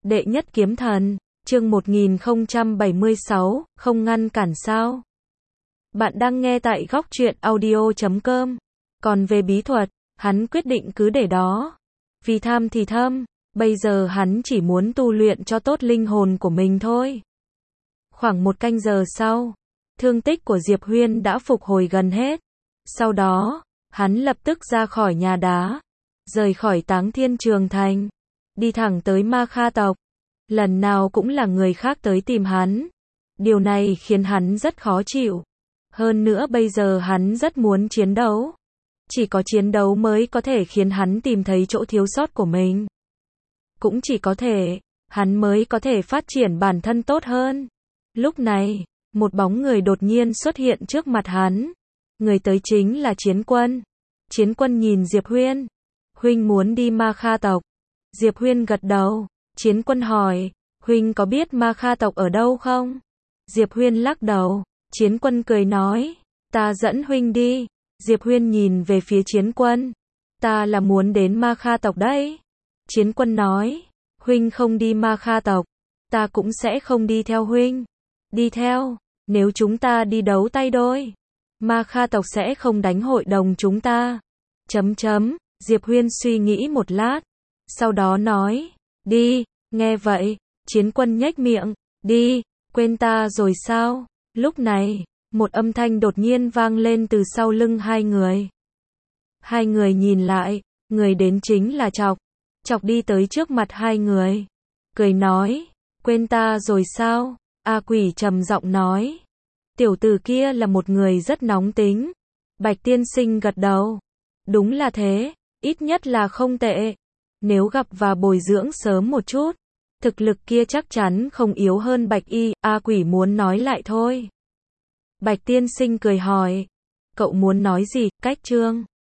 Đệ nhất kiếm thần, chương 1076, không ngăn cản sao? Bạn đang nghe tại góc truyện audio.com. Còn về bí thuật, hắn quyết định cứ để đó. Vì tham thì thâm, bây giờ hắn chỉ muốn tu luyện cho tốt linh hồn của mình thôi. Khoảng một canh giờ sau, thương tích của Diệp Huyên đã phục hồi gần hết. Sau đó, hắn lập tức ra khỏi nhà đá, rời khỏi Táng Thiên Trường Thành, đi thẳng tới Ma Kha tộc. Lần nào cũng là người khác tới tìm hắn. Điều này khiến hắn rất khó chịu. Hơn nữa bây giờ hắn rất muốn chiến đấu. Chỉ có chiến đấu mới có thể khiến hắn tìm thấy chỗ thiếu sót của mình. Cũng chỉ có thể, hắn mới có thể phát triển bản thân tốt hơn. Lúc này, một bóng người đột nhiên xuất hiện trước mặt hắn. Người tới chính là Chiến Quân. Chiến Quân nhìn Diệp Huyên. Huynh muốn đi Ma Kha tộc. Diệp Huyên gật đầu. Chiến Quân hỏi, huynh có biết Ma Kha tộc ở đâu không? Diệp Huyên lắc đầu. Chiến Quân cười nói, ta dẫn huynh đi. Diệp Huyên nhìn về phía Chiến Quân. Ta là muốn đến Ma Kha tộc đấy. Chiến Quân nói, huynh không đi Ma Kha tộc, ta cũng sẽ không đi theo huynh. Đi theo, nếu chúng ta đi đấu tay đôi, Ma Kha tộc sẽ không đánh hội đồng chúng ta. Diệp Huyên suy nghĩ một lát, sau đó nói, đi. Nghe vậy, Chiến Quân nhếch miệng, đi, quên ta rồi sao? Lúc này, một âm thanh đột nhiên vang lên từ sau lưng hai người. Hai người nhìn lại, người đến chính là Chọc. Chọc đi tới trước mặt hai người, cười nói, quên ta rồi sao? A Quỷ trầm giọng nói, tiểu tử kia là một người rất nóng tính. Bạch Tiên Sinh gật đầu, đúng là thế, ít nhất là không tệ. Nếu gặp và bồi dưỡng sớm một chút, thực lực kia chắc chắn không yếu hơn Bạch Y. A Quỷ muốn nói lại thôi. Bạch Tiên Sinh cười hỏi, cậu muốn nói gì? Cách chương